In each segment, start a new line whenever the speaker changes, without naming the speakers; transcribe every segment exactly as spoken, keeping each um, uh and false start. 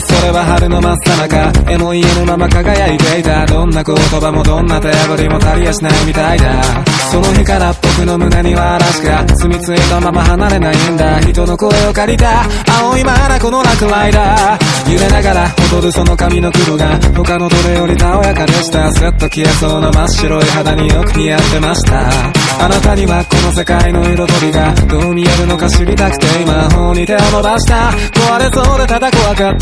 それは春の真っ最中、絵も言えぬまま輝いていた。どんな言葉もどんな手振りも足りやしないみたいだ。その日から僕の胸には嵐が住み着いたまま離れないんだ。人の声を借りた青いまだこの落雷だ。揺れながら踊るその髪の黒が他のどれよりたおやかでした。スッと消えそうな真っ白い肌によく似合ってました。あなたにはこの世界の彩りがどう見えるのか知りたくて今頬に手を伸ばした。壊れそうでただ怖かった。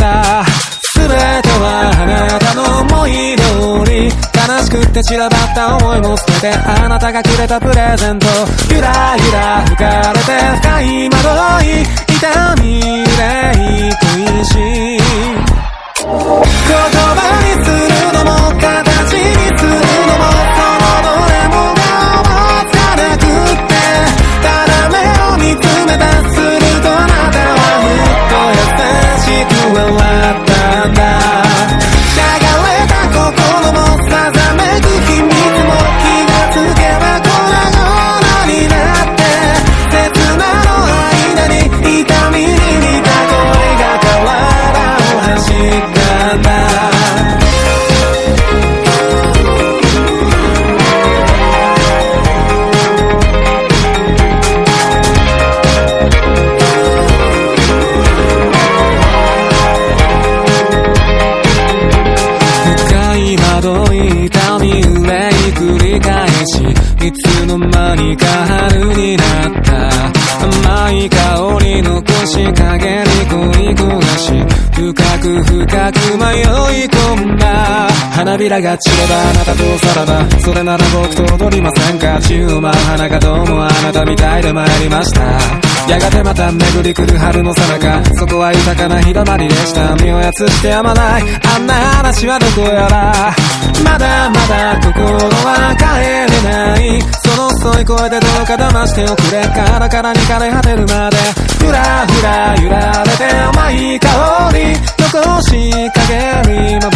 全てはあなたの思い通り、悲しくって散らばった思いも捨ててあなたがくれたプレゼント。ゆらゆら吹かれて深い惑い、痛み憂い恋しい。言葉にするのも形にするのもそのどれもが思つかなくって、ただ目を見つめた。するとあなたはふっと優しく笑ったんだ。しゃがれた心もさざめく秘密も気がつけば粉々になって、刹那の間に痛みに似た声が体を走ったんだ。いつの間にか春になった。甘い香り残し陰に恋焦がし、深く深く迷い込んだ。花びらが散ればあなたとさらば、それなら僕と踊りませんか。宙を舞う花がどうもあなたみたいで参りました。やがてまた巡り来る春の最中、そこは豊かな日だまりでした。身をやつしてやまないあんな話はどこやら。まだまだ心は帰れない。その遅い声でどうか騙しておくれ。カラカラに枯れ果てるまでふらふら揺られて甘い香り残し陰に幻。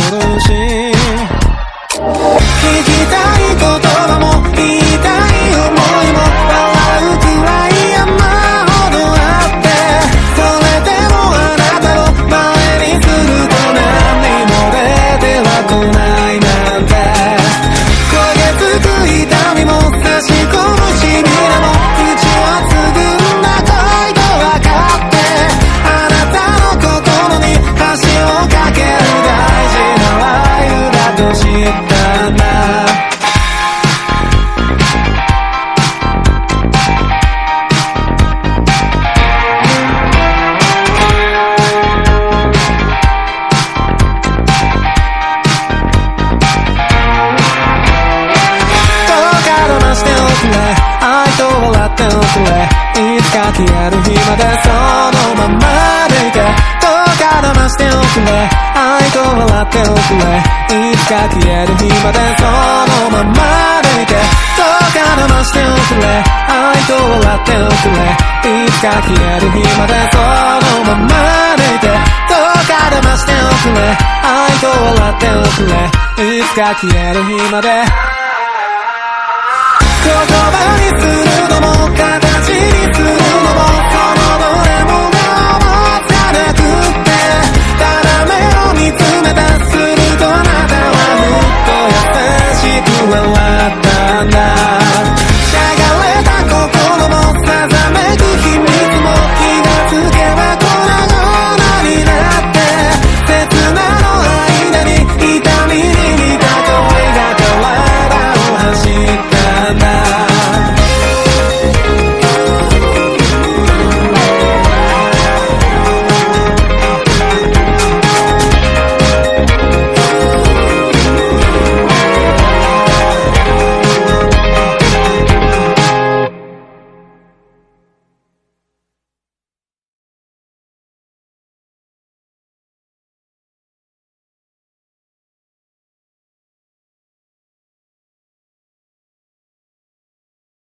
聞きたい言葉も言いたい思いも笑うくらい山ほどあって、それでもあなたの前にすると何にも出てはこないなんて。焦げつく痛みも差し込むしびれも口をつぐんだ恋と分かって、あなたの心に橋を架ける大事なライフだと知ったんだ。愛と笑っておくれ。いつか消える日までそのままでいて。どうか騙しておくれ。愛と笑っておくれ。いつか消える日までそのままでいて。どうか騙しておくれ。愛と笑っておくれ。いつか消える日までそのままでいて。どうか騙しておくれ。愛と笑っておくれ。いつか消える日まで。言葉にするのも形にするのも